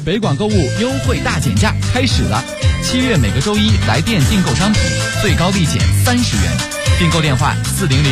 北广购物优惠大减价开始了，7月每个周一来店订购商品，最高立减30元。订购电话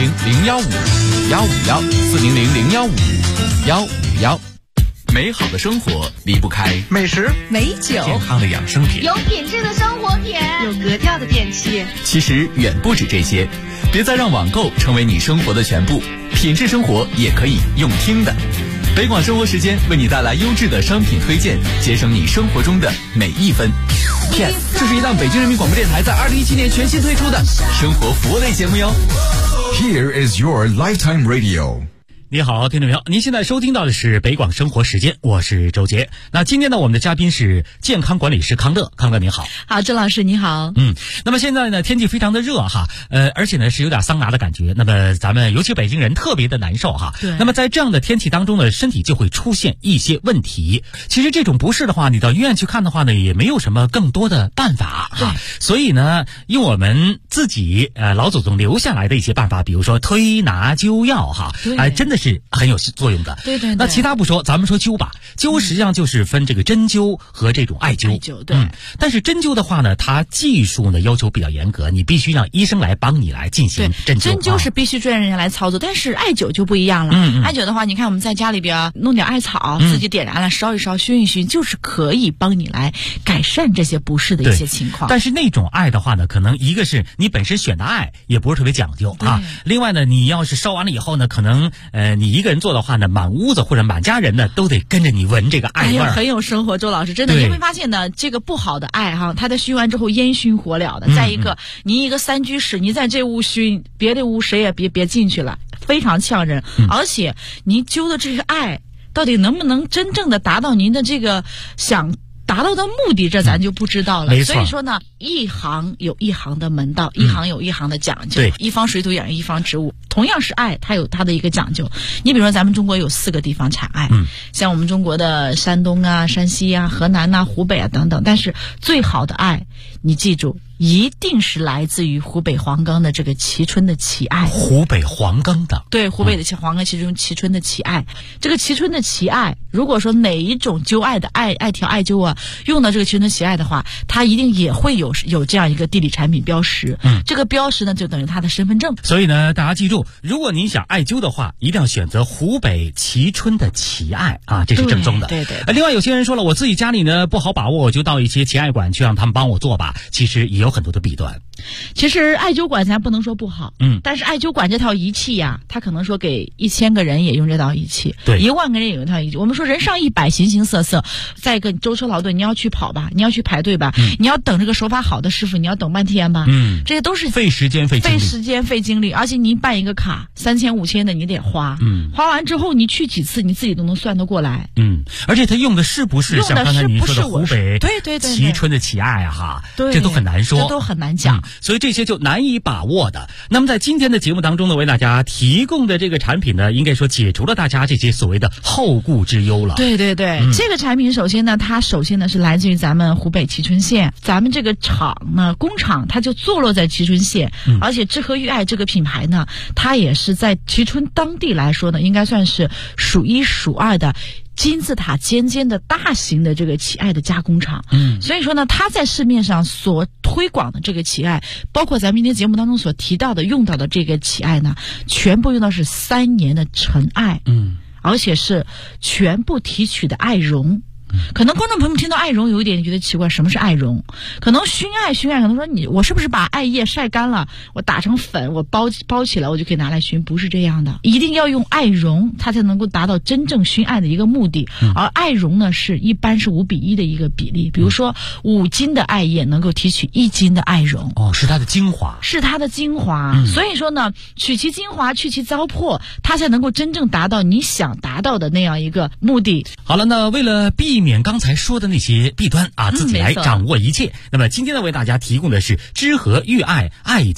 400-015-5151，400-015-5151。美好的生活离不开美食、 美酒、 健康的养生品， 有品质的生活品， 有格调的电器。 其实远不止这些，别再让网购成为你生活的全部，品质生活也可以用听的。北广生活时间为你带来优质的商品推荐，节省你生活中的每一分。Yes， 这是一档北京人民广播电台在2017年全新推出的生活服务类节目哟。 Here is your lifetime radio。 你好，听众朋友，您现在收听到的是北广生活时间，我是周杰。那今天呢，我们的嘉宾是健康管理师康乐。康乐您好。 好，周老师你好。 那么现在呢，天气非常的热哈，而且呢是有点桑拿的感觉。那么咱们尤其北京人特别的难受哈。 对。 那么在这样的天气当中呢，身体就会出现一些问题。其实这种不适的话，你到医院去看的话呢，也没有什么更多的办法哈。所以呢，用我们自己老祖宗留下来的一些办法，比如说推拿灸药哈，真的是很有作用的。 对对对。 那其他不说，咱们说灸吧。灸实际上就是分这个针灸和这种艾灸。 艾灸对。 但是针灸的话呢，它技术呢要求比较严格，你必须让医生来帮你来进行针灸。 针灸是必须专业人员来操作，但是艾灸就不一样了。艾灸的话，你看我们在家里边弄点艾草，自己点燃了烧一烧，熏一熏，就是可以帮你来改善这些不适的一些情况。 但是那种艾的话呢，可能一个是你本身选的艾也不是特别讲究啊，另外呢，你要是烧完了以后呢，可能你一个人做的话呢，满屋子或者满家人呢都得跟着你闻这个艾味儿。 很有生活，周老师真的，你会发现呢，这个不好的艾哈，它在熏完之后烟熏火燎的。再一个，你一个3居室，你在这屋熏，别的屋谁也别进去了，非常呛人。而且你灸的这个艾，到底能不能真正的达到您的这个想达到的目的，这咱就不知道了。所以说呢，一行有一行的门道，一行有一行的讲究。一方水土养育一方植物，同样是艾，它有它的一个讲究。你比如说咱们中国有4个地方产艾，像我们中国的山东啊、山西啊、河南啊、湖北啊等等，但是最好的艾，你记住，一定是来自于湖北黄冈的这个蕲春的蕲艾。 湖北黄冈的。 对，湖北的黄冈蕲春的蕲艾。这个蕲春的蕲艾，如果说哪一种灸艾的艾条艾灸啊，用到这个蕲春的蕲艾的话，它一定也会有这样一个地理产品标识。这个标识呢，就等于它的身份证。 所以呢，大家记住，如果您想艾灸的话，一定要选择湖北蕲春的蕲艾啊，这是正宗的。 对。 另外有些人说了，我自己家里呢不好把握，我就到一些蕲艾馆去让他们帮我做吧。其实也有很多的弊端。 其实艾灸馆咱不能说不好，但是艾灸馆这套仪器呀，它可能说给1000个人也用这套仪器，对，1万个人也用这套仪器。我们说人上100，形形色色。再一个舟车劳顿，你要去跑吧，你要去排队吧，你要等这个手法好的师傅，你要等半天吧，这些都是费时间费精力，而且你办一个卡3000、5000的你得花，花完之后你去几次你自己都能算得过来， 而且他用的是不是像刚才你说的湖北对蕲春的蕲艾哈， 对， 这都很难说， 这都很难讲。 所以这些就难以把握的。那么在今天的节目当中呢，为大家提供的这个产品呢，应该说解除了大家这些所谓的后顾之忧了。 对，这个产品首先呢是来自于咱们湖北蕲春县，咱们这个工厂它就坐落在蕲春县，而且知和玉艾这个品牌呢，它也是在蕲春当地来说呢，应该算是数1数2的金字塔尖的大型的这个蕲艾的加工厂。所以说呢，它在市面上所推广的这个蕲艾，包括咱们今天节目当中所提到的用到的这个蕲艾呢，全部用到是3年的陈艾，而且是全部提取的艾绒。可能观众朋友们听到艾绒有一点觉得奇怪，什么是艾绒？可能熏艾可能说我是不是把艾叶晒干了，我打成粉，我包起来我就可以拿来熏？不是这样的，一定要用艾绒，它才能够达到真正熏艾的一个目的。而艾绒呢，一般是5比1的一个比例，比如说5斤的艾叶能够提取1斤的艾绒。 是它的精华， 所以说呢，取其精华，去其糟粕，它才能够真正达到你想达到的那样一个目的。 好了，那为了避免刚才说的那些弊端啊，自己来掌握一切。那么今天呢，为大家提供的是知和玉艾艾灸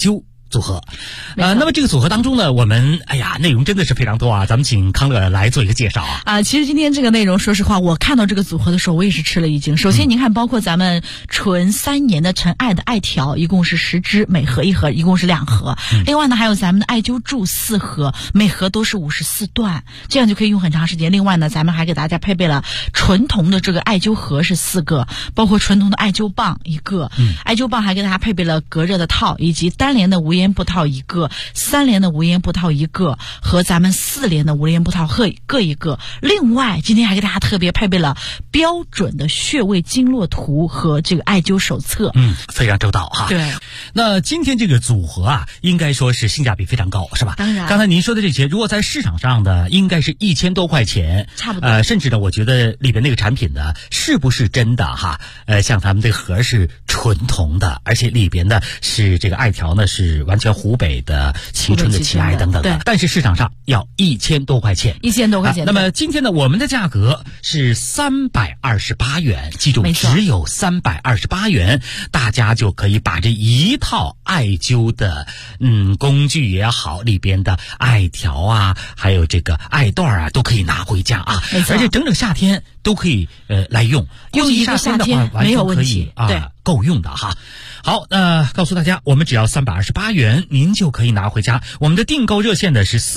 组合。那么这个组合当中呢，我们内容真的是非常多啊，咱们请康乐来做一个介绍啊。 其实今天这个内容，说实话，我看到这个组合的时候，我也是吃了一惊。首先您看，包括咱们纯3年的陈艾的艾条，一共是10支，每盒1盒，一共是2盒。另外呢，还有咱们的艾灸柱4盒，每盒都是54段，这样就可以用很长时间。另外呢，咱们还给大家配备了纯铜的这个艾灸盒是4个，包括纯铜的艾灸棒1个，艾灸棒还给大家配备了隔热的套，以及单联的无烟布套1个，3联的无烟布套1个，和咱们4联的无烟布套各1个。另外今天还给大家特别配备了标准的穴位经络图和这个艾灸手册， 非常周到哈。 对， 那今天这个组合啊，应该说是性价比非常高，是吧？ 当然， 刚才您说的这些，如果在市场上的应该是1000多块钱， 差不多。 甚至呢，我觉得里边那个产品呢，是不是真的哈？像咱们这个盒是纯铜的，而且里边呢是这个艾条呢是完全湖北的蕲春的蕲艾等等的，但是市场上要1000多块钱 ，1000多块钱。 那么今天呢，我们的价格是328元，记住，只有328元，大家就可以把这一套艾灸的工具也好，里边的艾条啊，还有这个艾段啊，都可以拿回家啊，而且整整夏天都可以来用一个夏天完全可以够用的哈。好，告诉大家，我们只要328元，您就可以拿回家。我们的订购热线呢是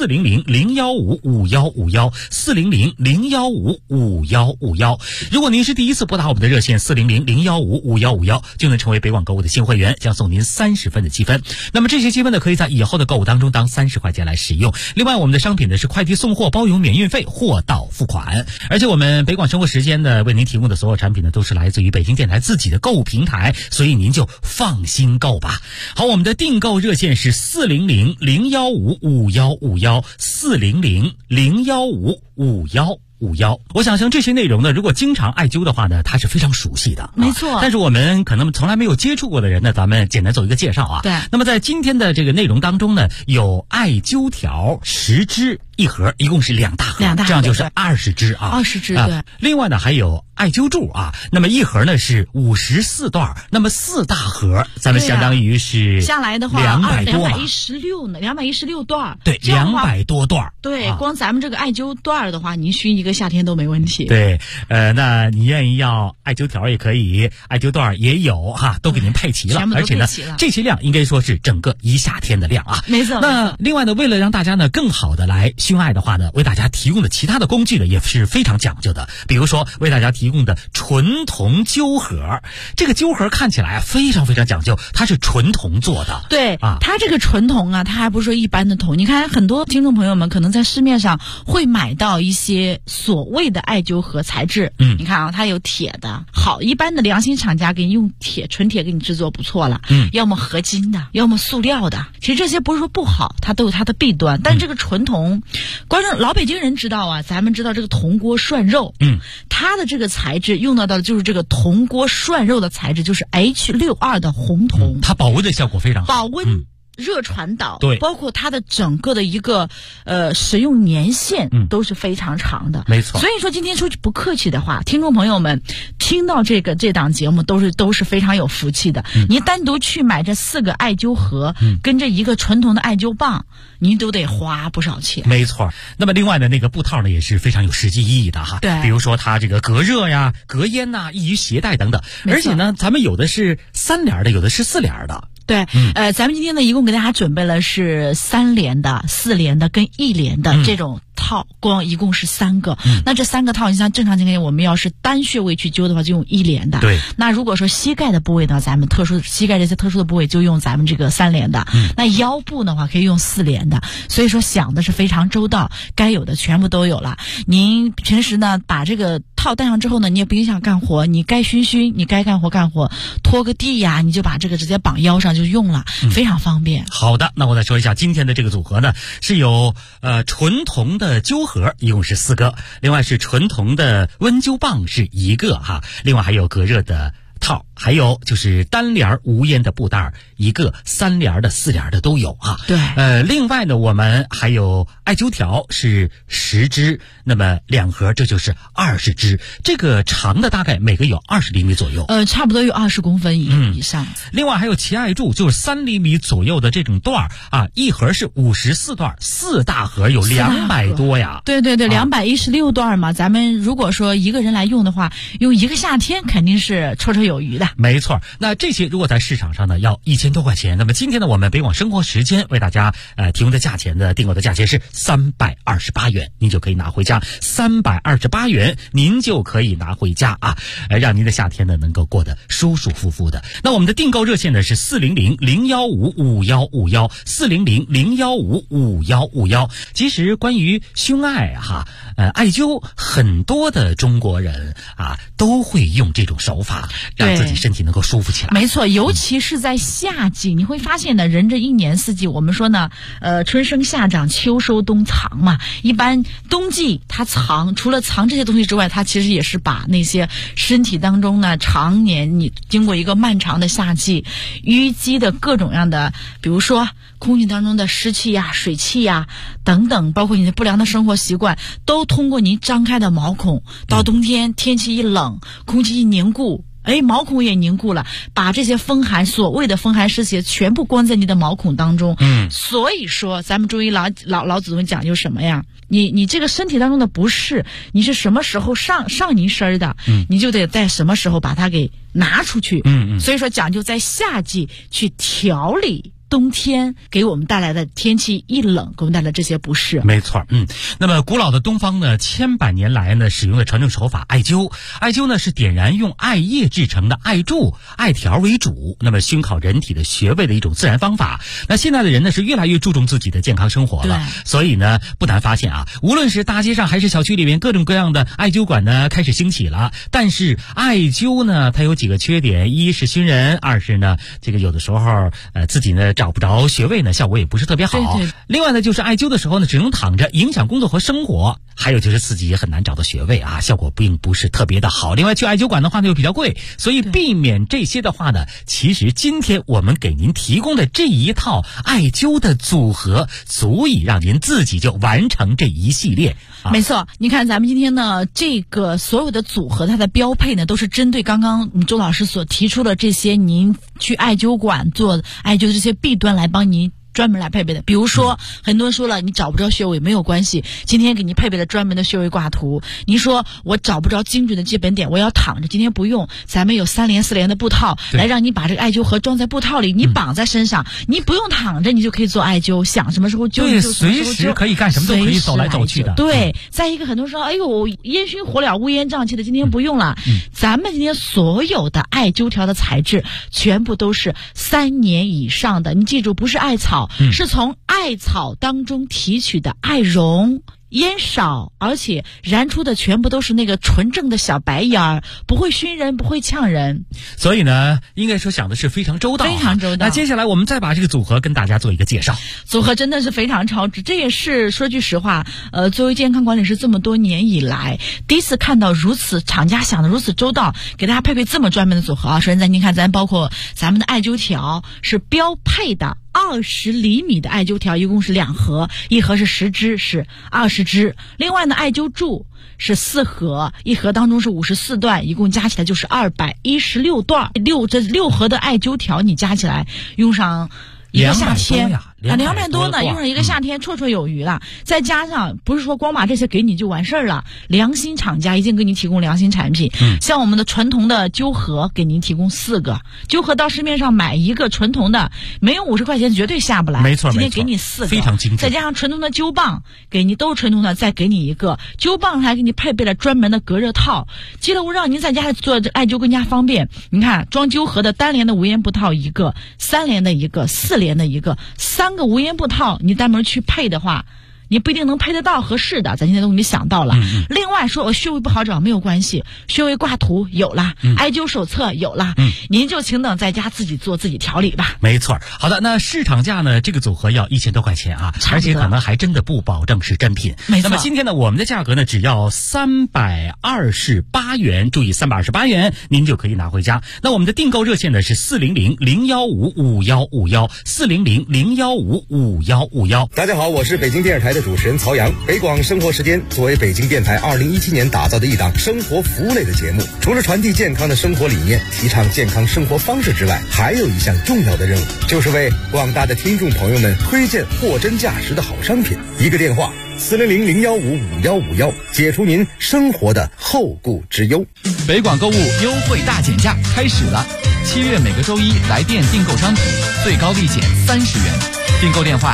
400-015-5151，400-015-5151。如果您是第一次拨打我们的热线400-015-5151，就能成为北广购物的新会员，将送您30分的积分。那么这些积分呢，可以在以后的购物当中当30块钱来使用。另外，我们的商品呢是快递送货包邮免运费，货到付款。而且我们北广生活时间呢为您提供的所有产品呢，都是来自于北京电台自己的购物平台，所以您就放心购吧。好，我们的订购热线是400-015-5151，400-015-5151。我想像这些内容呢，如果经常艾灸的话呢，它是非常熟悉的， 没错。 但是我们可能从来没有接触过的人呢，咱们简单做一个介绍啊。 对。 那么在今天的这个内容当中呢，有艾灸条10支1盒，一共是2大盒，这样就是20支啊 ，20支对。 另外呢，还有艾灸柱啊，那么1盒呢是54段，那么4大盒，咱们相当于是下来的话 200多 216呢，216段， 对，200多段。 对，光咱们这个艾灸段的话，您熏一个夏天都没问题。 对，那你愿意要艾灸条也可以，艾灸段也有哈，都给您配齐了， 全部都而且呢， 配齐了， 这些量应该说是整个一夏天的量啊。 没错。 那另外呢，为了让大家呢更好的来熏艾的话呢，为大家提供的其他的工具呢也是非常讲究的，比如说为大家提供的纯铜灸盒，这个灸盒看起来非常非常讲究，它是纯铜做的。 对啊， 它这个纯铜啊，它还不是说一般的铜。你看很多听众朋友们可能在市面上会买到一些所谓的艾灸盒材质，你看啊，它有铁的，好，一般的良心厂家给你用纯铁给你制作不错了，要么合金的，要么塑料的。其实这些不是说不好，它都有它的弊端。但这个纯铜，观众老北京人知道啊，咱们知道这个铜锅涮肉，它的这个材质用到的就是这个铜锅涮肉的材质，就是 H62的红铜， 它保温的效果非常好， 保温。热传导， 对， 包括它的整个的一个使用年限都是非常长的， 没错。 所以说今天说句不客气的话，听众朋友们听到这档节目都是非常有福气的。您单独去买这4个艾灸盒，跟这1个纯铜的艾灸棒，您都得花不少钱。 没错。那么另外的那个布套呢，也是非常有实际意义的哈。 对， 比如说它这个隔热呀、隔烟呐、易于携带等等。而且呢，咱们有的是3联的，有的是4联的。 对，咱们今天呢一共给大家准备了是3联的、4联的跟1联的这种套，一共是3个。那这3个套，你像正常情况下我们要是单穴位去灸的话，就用1联的。 对。 那如果说膝盖的部位呢，咱们膝盖这些特殊的部位就用咱们这个3联的。那腰部的话可以用4联的。所以说想的是非常周到，该有的全部都有了。您平时呢把这个套戴上之后呢，你也不影响干活，你该熏，你该干活，拖个地呀，你就把这个直接绑腰上就用了，非常方便。 好的，那我再说一下今天的这个组合呢，是有纯铜的灸盒，一共是4个，另外是纯铜的温灸棒是1个哈，另外还有隔热的套还有就是单联无烟的布袋一个，3联的、4联的都有啊。 对。 另外呢，我们还有艾灸条是10支，那么2盒这就是20支，这个长的大概每个有20厘米左右。 差不多有20公分以上。 另外还有奇艾柱，就是3厘米左右的这种段啊，一盒是54段，4大盒有200多呀。 对对对，216段嘛。咱们如果说一个人来用的话，用一个夏天肯定是绰绰有余的。 没错，那这些如果在市场上呢要1000多块钱，那么今天呢我们北广生活时间为大家提供的价钱的订购的价钱是328元，您就可以拿回家，328元您就可以拿回家啊，让您的夏天呢能够过得舒舒服服的。那我们的订购热线呢是400-015-5151，400-015-5151。其实关于胸艾艾灸，很多的中国人都会用这种手法，让自己身体能够舒服起来。 没错，尤其是在夏季，你会发现呢，人这一年四季，我们说呢，春生夏长，秋收冬藏嘛。一般冬季它藏，除了藏这些东西之外，它其实也是把那些身体当中呢，常年你经过一个漫长的夏季淤积的各种样的，比如说空气当中的湿气呀、水气呀等等，包括你的不良的生活习惯，都通过您张开的毛孔，到冬天天气一冷，空气一凝固，毛孔也凝固了，把这些风寒，所谓的风寒湿邪全部关在你的毛孔当中。所以说咱们中医老祖宗讲究什么呀？你这个身体当中的不适，你是什么时候上你身的，你就得在什么时候把它给拿出去。所以说讲究在夏季去调理冬天给我们带来的天气一冷，给我们带来这些不适。 没错。那么古老的东方呢，千百年来呢，使用的传统手法艾灸。艾灸呢是点燃用艾叶制成的艾柱、艾条为主，那么熏烤人体的穴位的一种自然方法。那现在的人呢是越来越注重自己的健康生活了，所以呢不难发现无论是大街上还是小区里面，各种各样的艾灸馆呢开始兴起了。但是艾灸呢它有几个缺点，一是熏人，二是呢这个有的时候自己呢找不着穴位呢，效果也不是特别好。另外呢就是艾灸的时候呢只能躺着，影响工作和生活。还有就是自己也很难找到穴位效果并不是特别的好。另外去艾灸馆的话呢又比较贵，所以避免这些的话呢，其实今天我们给您提供的这一套艾灸的组合，足以让您自己就完成这一系列。 没错，你看咱们今天呢这个所有的组合，它的标配呢都是针对刚刚周老师所提出的这些您去艾灸馆做艾灸的这些弊端来帮您专门来配备的。比如说很多人说了，你找不着穴位没有关系，今天给你配备了专门的穴位挂图。您说我找不着精准的基本点，我要躺着，今天不用，咱们有3联4联的布套来让你把这个艾灸盒装在布套里，你绑在身上，你不用躺着，你就可以做艾灸，想什么时候灸就随时可以干什么，都可以走来走去的。 对，再一个很多人说哎呦烟熏火燎乌烟瘴气的，今天不用了。咱们今天所有的艾灸条的材质全部都是3年以上的，你记住不是艾草，是从艾草当中提取的艾绒，烟少，而且燃出的全部都是那个纯正的小白烟儿，不会熏人，不会呛人。 所以呢应该说想的是非常周到， 非常周到。 那接下来我们再把这个组合跟大家做一个介绍。 组合真的是非常超值，这也是说句实话作为健康管理师这么多年以来第一次看到如此厂家想的如此周到，给大家配备这么专门的组合。首先您看咱包括咱们的艾灸条是标配的20厘米的艾灸条，一共是2盒，一盒是10支，是20支。另外呢艾灸柱是4盒，一盒当中是54段，一共加起来就是216段。这6盒的艾灸条你加起来用上一个夏天200多呢，用上一个夏天绰绰有余了。再加上不是说光把这些给你就完事儿了，良心厂家一定给你提供良心产品。像我们的传统的灸盒给您提供4个，灸盒到市面上买一个纯铜的没有50块钱绝对下不来， 没错， 今天给你4个， 非常精致。 再加上纯铜的灸棒给你都是纯铜的，再给你一个灸棒，还给你配备了专门的隔热套，记录让您在家里做艾灸更加方便。你看装灸盒的单联的无烟布套一个，3联的一个，4联的一个，3个无烟布套你单门去配的话， 你不一定能配得到合适的，咱现在都给你想到了。另外说我穴位不好找没有关系，穴位挂图有了，艾灸手册有了，您就请等在家自己做自己调理吧。 没错。好的，那市场价呢，这个组合要1000多块钱啊，而且可能还真的不保证是真品。 没错。 那么今天呢，我们的价格呢只要328元，注意328元您就可以拿回家。那我们的订购热线呢是400-015-5151，400-015-5151。 大家好，我是北京电视台的主持人曹阳。北广生活时间作为北京电台2017年打造的一档生活服务类的节目，除了传递健康的生活理念，提倡健康生活方式之外，还有一项重要的任务，就是为广大的听众朋友们推荐货真价实的好商品。一个电话400-015-5151，解除您生活的后顾之忧。 北广购物优惠大减价开始了，7月每个周一来电订购商品，最高立减30元。订购电话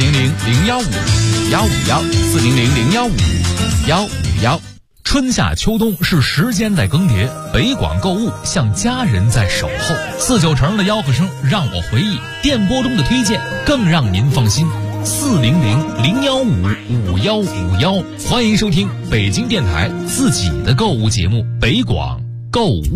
400-015-5151，400-015-5151。 春夏秋冬是时间在更迭，北广购物像家人在守候。49成的吆喝声让我回忆，电波中的推荐更让您放心。400-015-5151，欢迎收听北京电台自己的购物节目《北广购物》。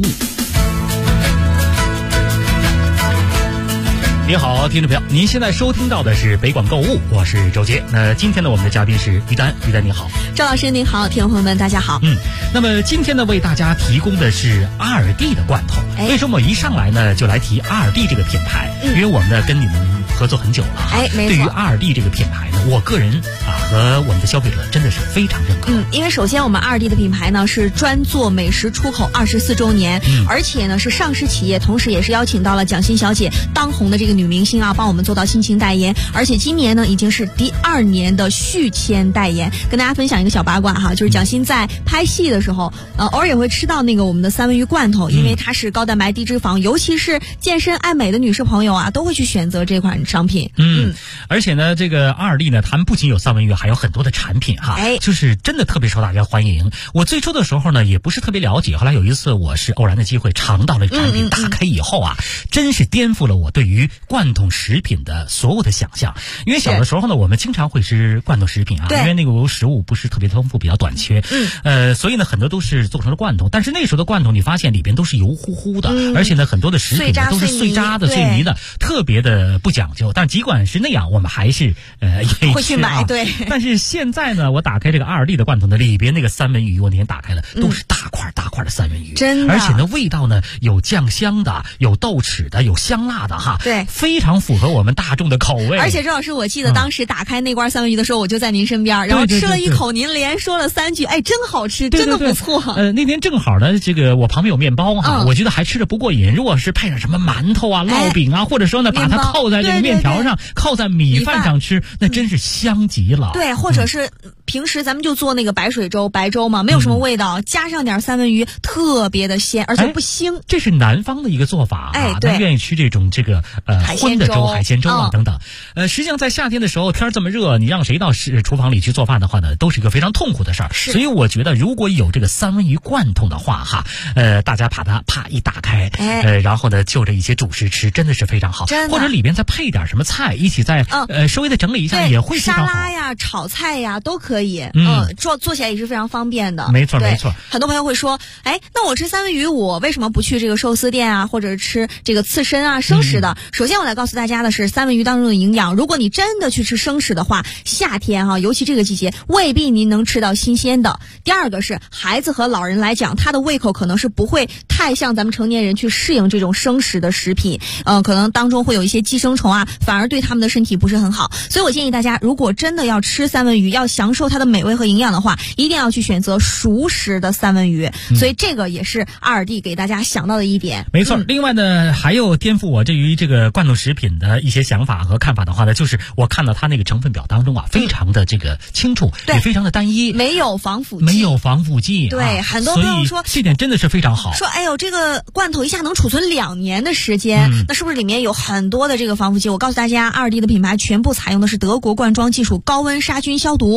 你好，听众朋友，您现在收听到的是北广购物，我是周杰。那今天呢，我们的嘉宾是于丹，于丹你好。 赵老师您好，听众朋友们大家好。 那么今天呢，为大家提供的是2D 的罐头。为什么我一上来呢就来提2D 这个品牌？因为我们呢跟你们合作很久了哈。 没错。 对于2D 这个品牌呢，我个人和我们的消费者真的是非常认可。 因为首先我们2D 的品牌呢是专做美食出口24周年，而且呢是上市企业，同时也是邀请到了蒋欣小姐当红的这个女明星啊，帮我们做到亲情代言，而且今年呢已经是第2年的续签代言。跟大家分享一个小八卦哈，就是蒋欣在拍戏的时候，偶尔也会吃到那个我们的三文鱼罐头，因为它是高蛋白低脂肪，尤其是健身爱美的女士朋友啊，都会去选择这款商品。 而且呢，这个2D呢，他们不仅有三文鱼，还有很多的产品哈，就是真的特别受大家欢迎。我最初的时候呢，也不是特别了解，后来有一次我是偶然的机会尝到了产品，打开以后啊，真是颠覆了我对于罐头食品的所有的想象。因为小的时候呢，我们经常会吃罐头食品啊，因为那个食物不是特别丰富，比较短缺，所以呢，很多都是做成了罐头。但是那时候的罐头，你发现里边都是油乎乎的，而且呢，很多的食品呢都是碎渣的、碎泥的，特别的不讲究。但尽管是那样，我们还是会去买。对。 但是现在呢，我打开这个2D 的罐头呢，里边那个三文鱼，我那天打开了，都是大块大块的三文鱼， 真的。 而且呢，味道呢有酱香的，有豆豉的，有香辣的哈， 对， 非常符合我们大众的口味。 而且周老师，我记得当时打开那罐三文鱼的时候，我就在您身边，然后吃了一口，您连说了3句，哎，真好吃，真的不错。 那天正好呢，这个我旁边有面包哈，我觉得还吃着不过瘾。如果是配上什么馒头啊、烙饼啊，或者说呢，把它扣在这个面条上，扣在米饭上吃，那真是香极了。 对，或者是平时咱们就做那个白水粥、白粥嘛，没有什么味道，加上点三文鱼，特别的鲜，而且不腥。 这是南方的一个做法啊， 对， 他愿意吃这种这个荤的粥、海鲜粥啊等等。实际上在夏天的时候，天这么热，你让谁到厨房里去做饭的话呢，都是一个非常痛苦的事儿。所以我觉得，如果有这个三文鱼罐头的话哈，大家把它啪一打开，然后呢就着一些主食吃，真的是非常好。或者里边再配点什么菜，一起再稍微的整理一下，也会非常好。 沙拉呀、炒菜呀都可以，做起来也是非常方便的。 没错没错。 很多朋友会说，哎，那我吃三文鱼，我为什么不去这个寿司店啊，或者吃这个刺身啊、生食的？首先我来告诉大家的是，三文鱼当中的营养，如果你真的去吃生食的话，夏天哈，尤其这个季节，未必您能吃到新鲜的。第二个是孩子和老人来讲，他的胃口可能是不会太像咱们成年人去适应这种生食的食品，可能当中会有一些寄生虫啊，反而对他们的身体不是很好。所以我建议大家，如果真的要吃三文鱼，要享受它的美味和营养的话，一定要去选择熟食的三文鱼。所以这个也是2D给大家想到的一点。 没错。另外呢，还有颠覆我对于这个罐头食品的一些想法和看法的话呢，就是我看到它那个成分表当中啊，非常的这个清楚，也非常的单一， 没有防腐剂。对，很多朋友说这点真的是非常好。 说哎呦，这个罐头一下能储存2年的时间，那是不是里面有很多的这个防腐剂？我告诉大家，2D 的品牌全部采用的是德国罐装技术，高温杀菌消毒，所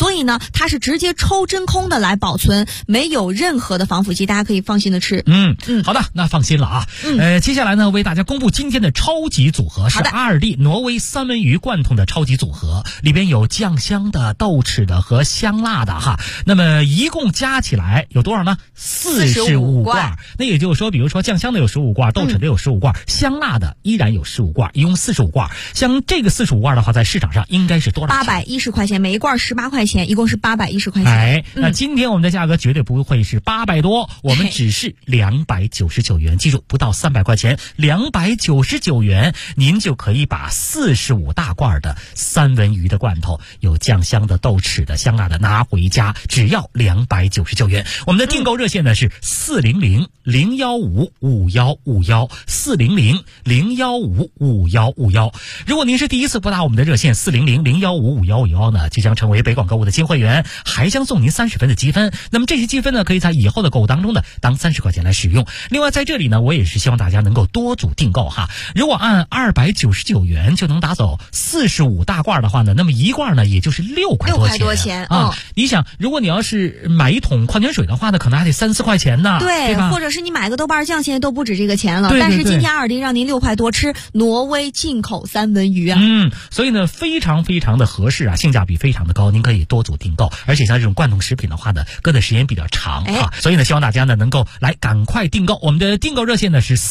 所以呢，它是直接抽真空的来保存，没有任何的防腐剂，大家可以放心的吃。 好的，那放心了啊。接下来呢，为大家公布今天的超级组合是阿尔蒂挪威三文鱼罐头的超级组合，里边有酱香的、豆豉的和香辣的哈。那么一共加起来有多少呢？45罐。那也就是说，比如说酱香的有15罐，豆豉的有15罐，香辣的依然有15罐，一共45罐。像这个45罐的话，在市场上应该是多少钱 ？810块钱，每一罐18块钱，一共是810块钱。 那今天我们的价格绝对不会是800多，我们只是299元。记住，不到300块钱，299元，您就可以把45大罐的三文鱼的罐头，有酱香的、豆豉的、香辣的拿回家，只要299元。我们的订购热线呢是400-015-5151，400-015-5151。如果您是第一次拨打我们的热线400-015-5151呢，即将成为北广购物的金会员，还将送您30分的积分。那么这些积分呢，可以在以后的购物当中呢，当30块钱来使用。另外在这里呢，我也是希望大家能够多组订购哈。如果按299元就能打走45大罐的话呢，那么一罐呢也就是6块多钱啊。你想，如果你要是买一桶矿泉水的话呢，可能还得3-4块钱呢，对吧？ 或者是你买个豆瓣酱，现在都不止这个钱了。 对， 但是今天阿尔蒂让您6块多吃挪威进口三文鱼啊。 所以呢，非常非常的合适啊，性价比非常的高，您可以多组订购。而且像这种罐头食品的话呢，搁的时间比较长啊，所以呢，希望大家呢能够来赶快订购。我们的订购热线呢是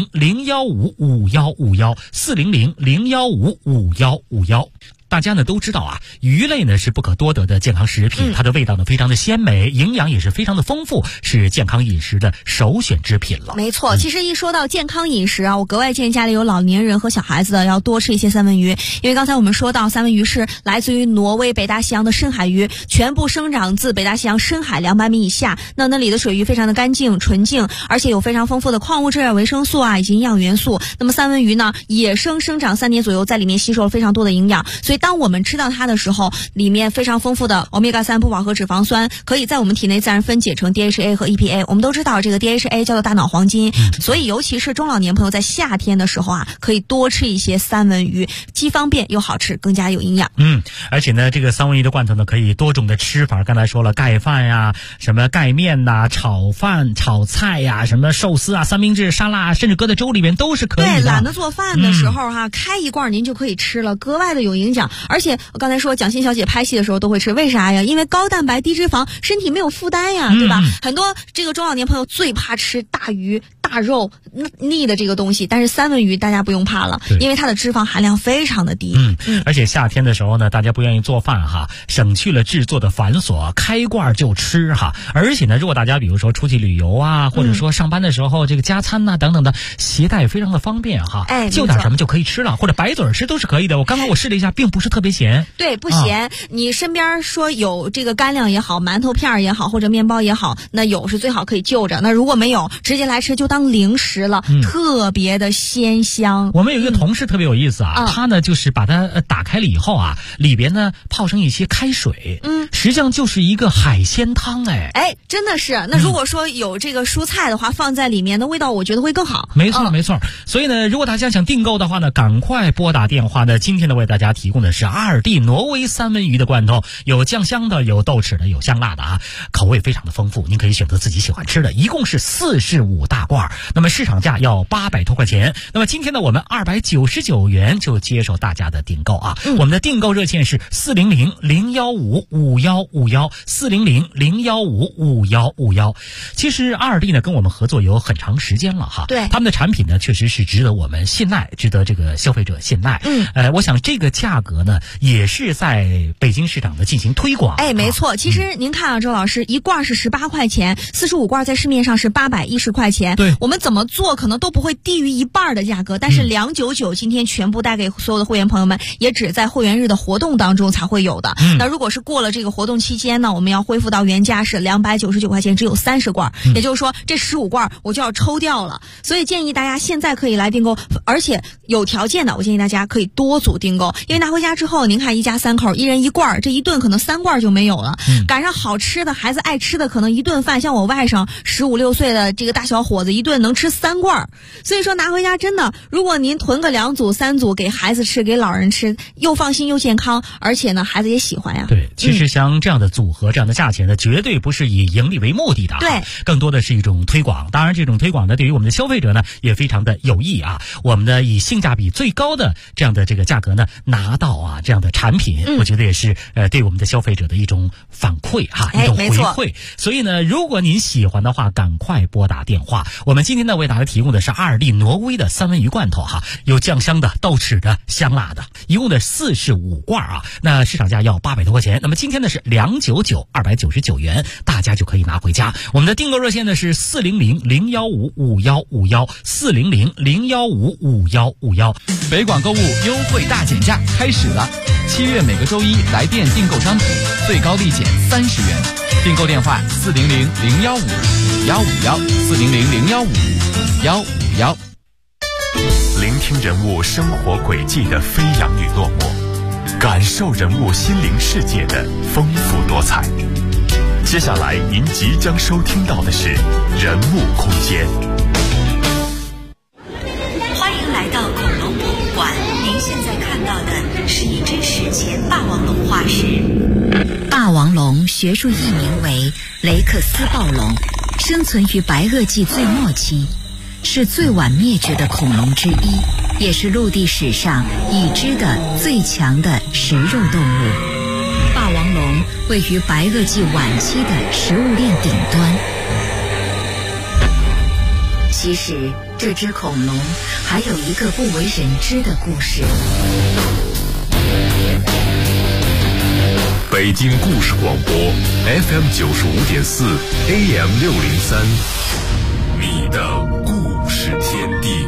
400-015-5151，400-015-5151。大家呢都知道啊，鱼类呢是不可多得的健康食品，它的味道呢非常的鲜美，营养也是非常的丰富，是健康饮食的首选之品了。 没错，其实一说到健康饮食啊，我格外建议家里有老年人和小孩子的要多吃一些三文鱼，因为刚才我们说到三文鱼是来自于挪威北大西洋的深海鱼，全部生长自北大西洋深海200米以下，那里的水域非常的干净纯净，而且有非常丰富的矿物质、维生素啊以及营养元素。那么三文鱼呢，野生生长3年左右，在里面吸收了非常多的营养，所以当我们吃到它的时候，里面非常丰富的欧米伽3不饱和脂肪酸可以在我们体内自然分解成 DHA 和 EPA。 我们都知道这个 DHA 叫做大脑黄金，所以尤其是中老年朋友在夏天的时候啊，可以多吃一些三文鱼，既方便又好吃，更加有营养。 而且呢，这个三文鱼的罐头呢可以多种的吃法，刚才说了盖饭呀、什么盖面呐、炒饭、炒菜呀、什么寿司啊、三明治、沙拉，甚至搁在粥里面都是可以的。 对，懒得做饭的时候开一罐您就可以吃了，格外的有营养。而且我刚才说蒋欣小姐拍戏的时候都会吃，为啥呀？因为高蛋白低脂肪，身体没有负担呀，对吧？很多这个中老年朋友最怕吃大鱼大肉腻的这个东西，但是三文鱼大家不用怕了，因为它的脂肪含量非常的低。 而且夏天的时候呢，大家不愿意做饭哈，省去了制作的繁琐，开罐就吃哈。而且呢，如果大家比如说出去旅游啊，或者说上班的时候这个加餐呐等等的，携带非常的方便哈，就点什么就可以吃了，或者白嘴吃都是可以的。我刚刚我试了一下，并不是特别咸。 对，不咸。你身边说有这个干粮也好，馒头片也好，或者面包也好，那有是最好可以就着。那如果没有，直接来吃就当零食了，特别的鲜香。 我们有一个同事特别有意思啊，他呢就是把它打开了以后啊，里边呢泡上一些开水，实际上就是一个海鲜汤。 真的是。那如果说有这个蔬菜的话，放在里面的味道我觉得会更好。 没错没错。所以呢，如果大家想订购的话呢，赶快拨打电话呢。今天呢为大家提供的是阿尔蒂挪威三文鱼的罐头，有酱香的，有豆豉的，有香辣的啊，口味非常的丰富，您可以选择自己喜欢吃的，一共是45大罐，那么市场价要800多块钱。那么今天呢我们299元就接受大家的订购啊。我们的订购热线是400-015-5151，400-015-5151。其实阿尔蒂呢跟我们合作有很长时间了哈， 对， 他们的产品呢确实是值得我们信赖，值得这个消费者信赖。我想这个价格呢也是在北京市场的进行推广。 没错。其实您看啊，周老师，一罐是18块钱，45罐在市面上是810块钱。 对， 我们怎么做可能都不会低于一半的价格，但是299今天全部带给所有的会员朋友们，也只在会员日的活动当中才会有的。那如果是过了这个活动期间呢，我们要恢复到原价是299块钱，只有30罐，也就是说这15罐我就要抽掉了。所以建议大家现在可以来订购，而且有条件的我建议大家可以多组订购，因为拿回家之后您看一家3口一人一罐，这一顿可能3罐就没有了。赶上好吃的孩子爱吃的，可能一顿饭像我外甥15、16岁的这个大小伙子，一一顿能吃3罐。所以说拿回家真的，如果您囤个2组3组给孩子吃，给老人吃，又放心又健康，而且呢孩子也喜欢呀。 对，其实像这样的组合、这样的价钱呢，绝对不是以盈利为目的的， 对， 更多的是一种推广。当然这种推广呢，对于我们的消费者呢也非常的有益啊。我们呢以性价比最高的这样的这个价格呢拿到这样的产品，我觉得也是对我们的消费者的一种反馈一种回馈。所以呢，如果您喜欢的话，赶快拨打电话。我们今天呢为大家提供的是阿尔蒂挪威的3文鱼罐头有酱香的、豆豉的、香辣的，一共的45罐那市场价要800多块钱。那么今天呢是299元，大家就可以拿回家。我们的订购热线呢是400-015-5151，400-015-5151。 北广购物优惠大减价开始了，7月每个周一来店订购商品，最高立减30元。订购电话400-015-5151，400-015-5151。 聆听人物生活轨迹的飞扬与落寞，感受人物心灵世界的丰富多彩。接下来您即将收听到的是人物空间。 欢迎来到恐龙博物馆，您现在看到的是一只史前霸王龙化石。霸王龙学术译名为雷克斯暴龙，生存于白垩纪最末期，是最晚灭绝的恐龙之一，也是陆地史上已知的最强的食肉动物。霸王龙位于白垩纪晚期的食物链顶端。其实这只恐龙还有一个不为人知的故事。 北京故事广播 FM 95.4 AM 603，你的故事天地。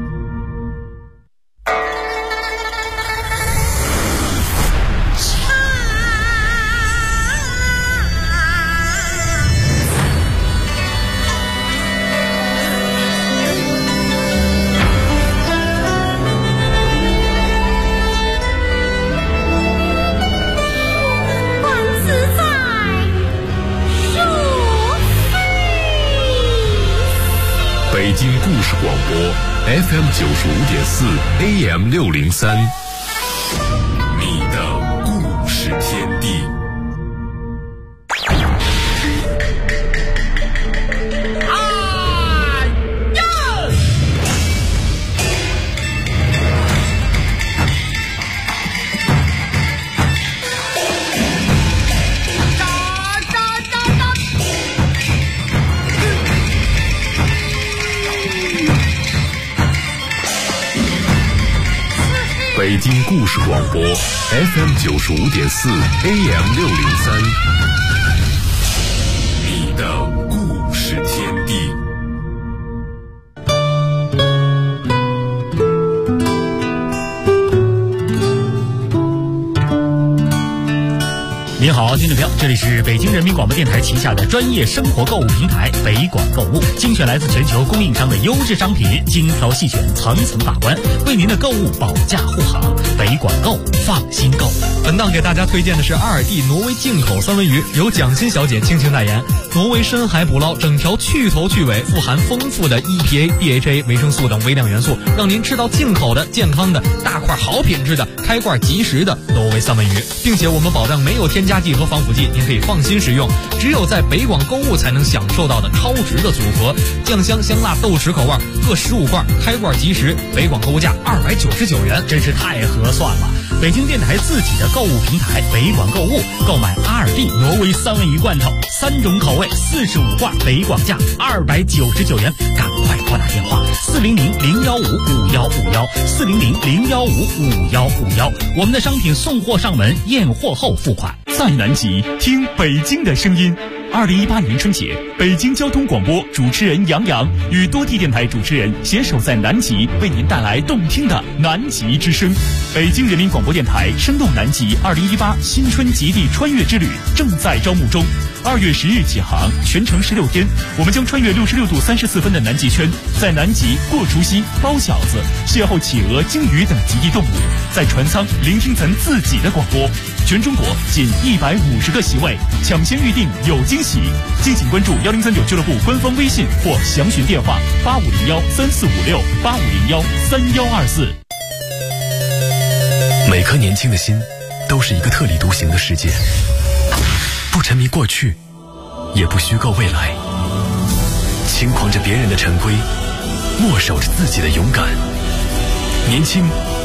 北京故事广播 FM 95.4 AM 603，你的故事天地。北京故事广播 FM 95.4 AM 603，你的故事天地。 您好，听众朋友，这里是北京人民广播电台旗下的专业生活购物平台北广购物，精选来自全球供应商的优质商品，精挑细选，层层把关，为您的购物保驾护航。北广购，放心购。 本档给大家推荐的是阿尔蒂挪威进口3文鱼，由蒋欣小姐倾情代言。挪威深海捕捞，整条去头去尾，富含丰富的 EPA、DHA、维生素等微量元素，让您吃到进口的、健康的、大块好品质的、开罐即食的挪威3文鱼，并且我们保证没有添加剂和防腐剂，您可以放心食用。只有在北广购物才能享受到的超值的组合，酱香、香辣、豆豉口味各15罐，开罐即食，北广购物价299元， 真是太合算了。北京电台自己的购物平台北广购物，购买阿尔蒂挪威3文鱼罐头，3种口味，45罐，北广价299元，赶快拨打电话400-015-5151，400-015-5151，我们的商品送货上门，验货后付款。 在南极听北京的声音。2018年春节，北京交通广播主持人杨洋与多地电台主持人携手在南极，为您带来动听的南极之声。北京人民广播电台生动南极2018新春极地穿越之旅正在招募中， 2月10日起航，全程16天。我们将穿越66度34分的南极圈，在南极过除夕、包饺子，邂逅企鹅、鲸鱼等极地动物，在船舱聆听咱自己的广播。全中国仅150个席位，抢先预定有惊喜。敬请关注1039俱乐部官方微信或详询电话8501345685013124。 每颗年轻的心都是一个特立独行的世界，不沉迷过去，也不虚构未来，轻狂着别人的陈规，默守着自己的勇敢。年轻